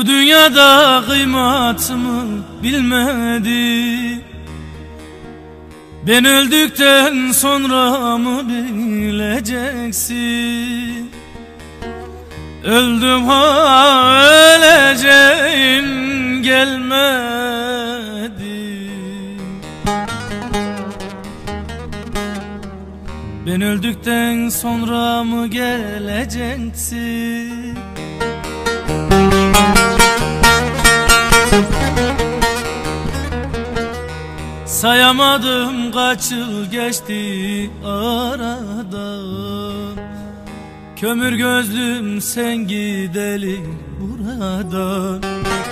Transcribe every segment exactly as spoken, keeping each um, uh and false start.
Bu dünyada kıymatımı bilmedi. Ben öldükten sonra mı bileceksin? Öldüm ha öleceğin gelmedi. Ben öldükten sonra mı geleceksin? Sayamadım kaç yıl geçti aradan. Kömür gözlüm sen gideli buradan.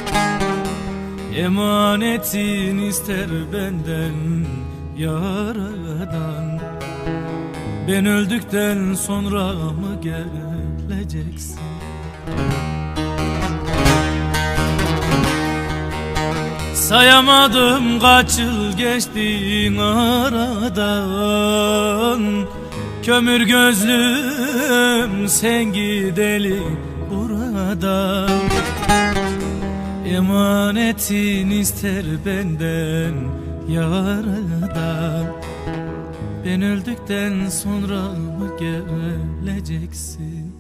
Emanetin ister benden yaradan. Ben öldükten sonra mı geleceksin? Sayamadım kaç yıl geçti aradan. Kömür gözlüm sen gideli buradan. Emanetin ister benden yaradan. Ben öldükten sonra mı geleceksin?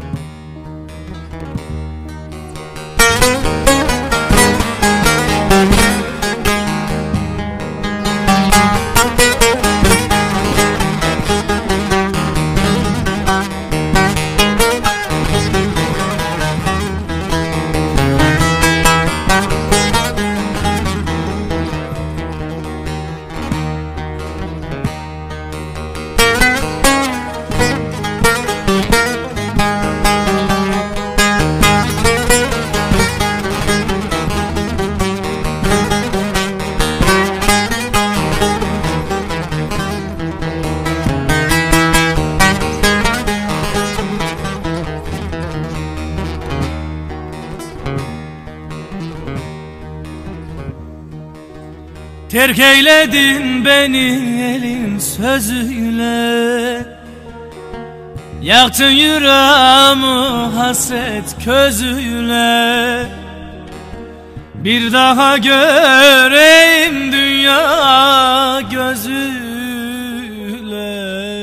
Terk eyledin beni elin sözüyle. Yaktın yüreğimi hasret közüyle. Bir daha göreyim dünya gözüyle.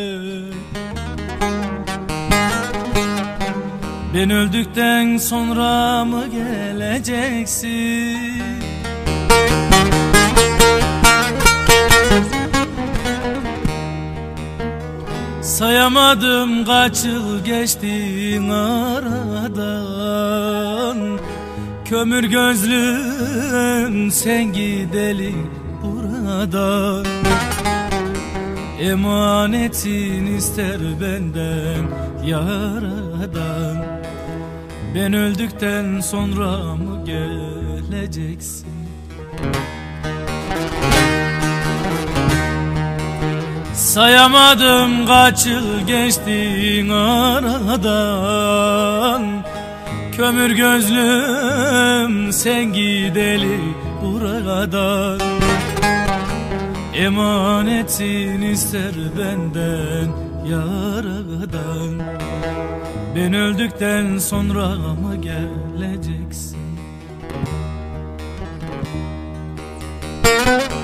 Ben öldükten sonra mı geleceksin? Sayamadım kaç yıl geçti aradan. Kömür gözlüm sen gideli buradan. Emanetin ister benden yaradan. Ben öldükten sonra mı geleceksin? Sayamadım kaç yıl geçti aradan. Kömür gözlüm sen gideli buradan. Emanetin ister benden yaradan. Ben öldükten sonra mı geleceksin?